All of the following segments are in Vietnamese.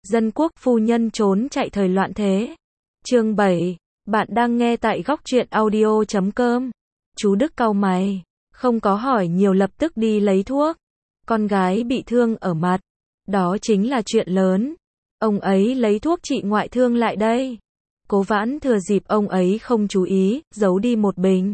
Dân quốc phu nhân trốn chạy thời loạn thế. Chương 7. Bạn đang nghe tại góc truyện audio.com. Chú Đức cau mày, không có hỏi nhiều lập tức đi lấy thuốc. Con gái bị thương ở mặt, đó chính là chuyện lớn. Ông ấy lấy thuốc trị ngoại thương lại đây. Cố Vãn thừa dịp ông ấy không chú ý, giấu đi một bình.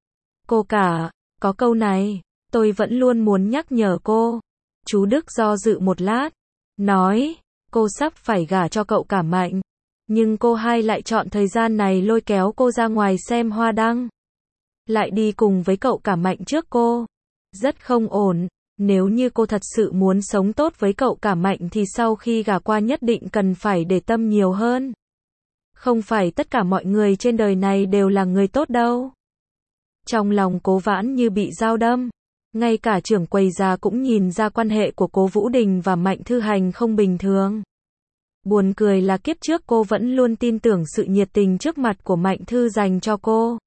Cô cả, có câu này, tôi vẫn luôn muốn nhắc nhở cô. Chú Đức do dự một lát, nói, cô sắp phải gả cho cậu cả Mạnh. Nhưng cô hai lại chọn thời gian này lôi kéo cô ra ngoài xem hoa đăng. Lại đi cùng với cậu cả Mạnh trước cô. Rất không ổn. Nếu như cô thật sự muốn sống tốt với cậu cả Mạnh thì sau khi gả qua nhất định cần phải để tâm nhiều hơn. Không phải tất cả mọi người trên đời này đều là người tốt đâu. Trong lòng Cố Vãn như bị dao đâm. Ngay cả trưởng quầy già cũng nhìn ra quan hệ của Cố Vũ Đình và Mạnh Thư Hành không bình thường. Buồn cười là kiếp trước cô vẫn luôn tin tưởng sự nhiệt tình trước mặt của Mạnh Thư dành cho cô.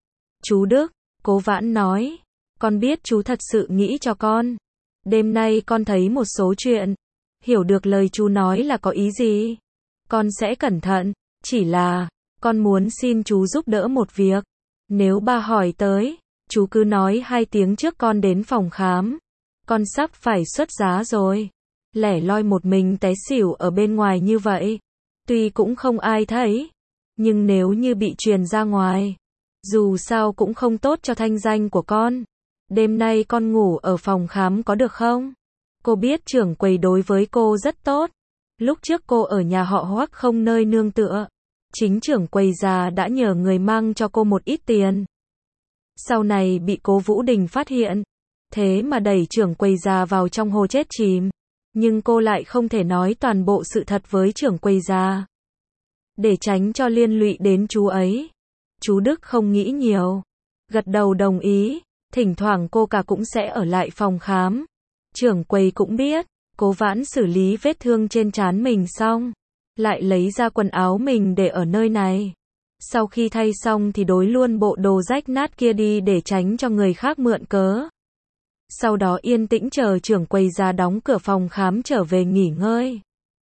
Chú Đức, Cố Vãn nói, con biết chú thật sự nghĩ cho con. Đêm nay con thấy một số chuyện, hiểu được lời chú nói là có ý gì. Con sẽ cẩn thận, chỉ là, con muốn xin chú giúp đỡ một việc. Nếu ba hỏi tới, chú cứ nói 2 tiếng trước con đến phòng khám. Con sắp phải xuất giá rồi. Lẻ loi một mình té xỉu ở bên ngoài như vậy. Tuy cũng không ai thấy. Nhưng nếu như bị truyền ra ngoài, dù sao cũng không tốt cho thanh danh của con. Đêm nay con ngủ ở phòng khám có được không? Cô biết trưởng quầy đối với cô rất tốt. Lúc trước cô ở nhà họ Hoắc không nơi nương tựa. Chính trưởng quầy già đã nhờ người mang cho cô một ít tiền. Sau này bị Cố Vũ Đình phát hiện. Thế mà đẩy trưởng quầy già vào trong hồ chết chìm. Nhưng cô lại không thể nói toàn bộ sự thật với trưởng quầy già. Để tránh cho liên lụy đến chú ấy. Chú Đức không nghĩ nhiều. Gật đầu đồng ý. Thỉnh thoảng cô cả cũng sẽ ở lại phòng khám. Trưởng quầy cũng biết. Cố Vãn xử lý vết thương trên trán mình xong. Lại lấy ra quần áo mình để ở nơi này. Sau khi thay xong thì đối luôn bộ đồ rách nát kia đi để tránh cho người khác mượn cớ. Sau đó yên tĩnh chờ trưởng quầy ra đóng cửa phòng khám trở về nghỉ ngơi.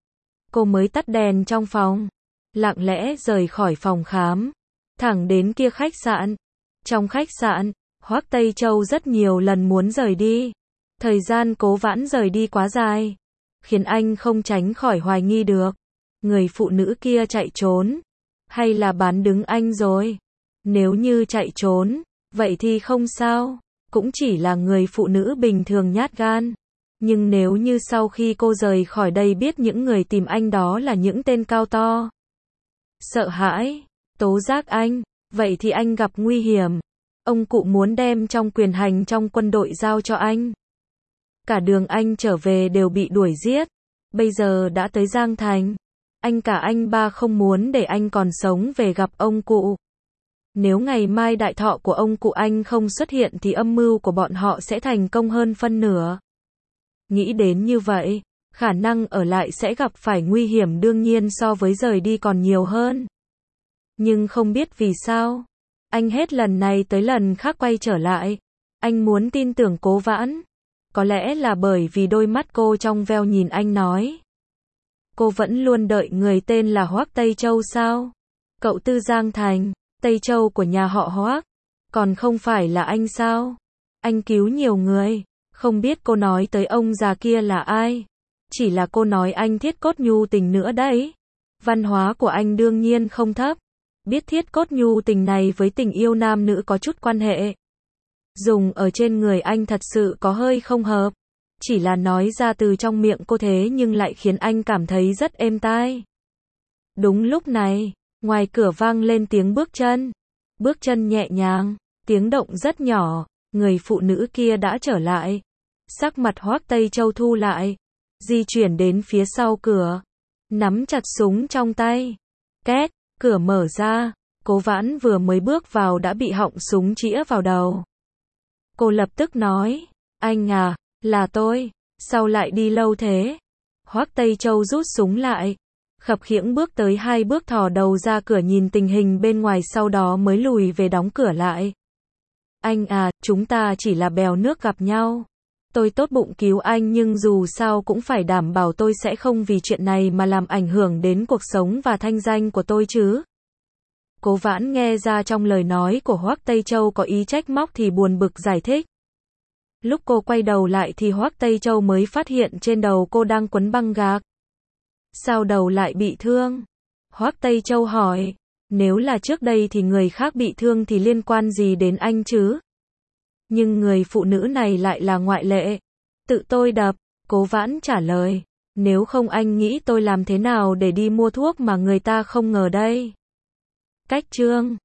Cô mới tắt đèn trong phòng. Lặng lẽ rời khỏi phòng khám. Thẳng đến kia khách sạn. Trong khách sạn, Hoắc Tây Châu rất nhiều lần muốn rời đi. Thời gian Cố Vãn rời đi quá dài. Khiến anh không tránh khỏi hoài nghi được. Người phụ nữ kia chạy trốn. Hay là bán đứng anh rồi? Nếu như chạy trốn, vậy thì không sao. Cũng chỉ là người phụ nữ bình thường nhát gan. Nhưng nếu như sau khi cô rời khỏi đây biết những người tìm anh đó là những tên cao to, sợ hãi, tố giác anh, vậy thì anh gặp nguy hiểm. Ông cụ muốn đem trong quyền hành trong quân đội giao cho anh. Cả đường anh trở về đều bị đuổi giết. Bây giờ đã tới Giang Thành. Anh cả anh ba không muốn để anh còn sống về gặp ông cụ. Nếu ngày mai đại thọ của ông cụ anh không xuất hiện thì âm mưu của bọn họ sẽ thành công hơn phân nửa. Nghĩ đến như vậy, khả năng ở lại sẽ gặp phải nguy hiểm đương nhiên so với rời đi còn nhiều hơn. Nhưng không biết vì sao, anh hết lần này tới lần khác quay trở lại. Anh muốn tin tưởng Cố Vãn. Có lẽ là bởi vì đôi mắt cô trong veo nhìn anh nói. Cô vẫn luôn đợi người tên là Hoắc Tây Châu sao? Cậu Tư Giang Thành, Tây Châu của nhà họ Hoắc. Còn không phải là anh sao? Anh cứu nhiều người. Không biết cô nói tới ông già kia là ai? Chỉ là cô nói anh thiết cốt nhu tình nữa đấy. Văn hóa của anh đương nhiên không thấp. Biết thiết cốt nhu tình này với tình yêu nam nữ có chút quan hệ. Dùng ở trên người anh thật sự có hơi không hợp. Chỉ là nói ra từ trong miệng cô thế nhưng lại khiến anh cảm thấy rất êm tai. Đúng lúc này, ngoài cửa vang lên tiếng bước chân. Bước chân nhẹ nhàng, tiếng động rất nhỏ, người phụ nữ kia đã trở lại. Sắc mặt Hoắc Tây Châu thu lại, di chuyển đến phía sau cửa, nắm chặt súng trong tay. Két, cửa mở ra, Cố Vãn vừa mới bước vào đã bị họng súng chĩa vào đầu. Cô lập tức nói, anh à, là tôi, sao lại đi lâu thế? Hoắc Tây Châu rút súng lại, khập khiễng bước tới 2 bước thò đầu ra cửa nhìn tình hình bên ngoài sau đó mới lùi về đóng cửa lại. Anh à, chúng ta chỉ là bèo nước gặp nhau. Tôi tốt bụng cứu anh nhưng dù sao cũng phải đảm bảo tôi sẽ không vì chuyện này mà làm ảnh hưởng đến cuộc sống và thanh danh của tôi chứ. Cố Vãn nghe ra trong lời nói của Hoắc Tây Châu có ý trách móc thì buồn bực giải thích. Lúc cô quay đầu lại thì Hoắc Tây Châu mới phát hiện trên đầu cô đang quấn băng gạc. Sao đầu lại bị thương? Hoắc Tây Châu hỏi. Nếu là trước đây thì người khác bị thương thì liên quan gì đến anh chứ? Nhưng người phụ nữ này lại là ngoại lệ. Tự tôi đập, Cố Vãn trả lời. Nếu không anh nghĩ tôi làm thế nào để đi mua thuốc mà người ta không ngờ đây? Cách chương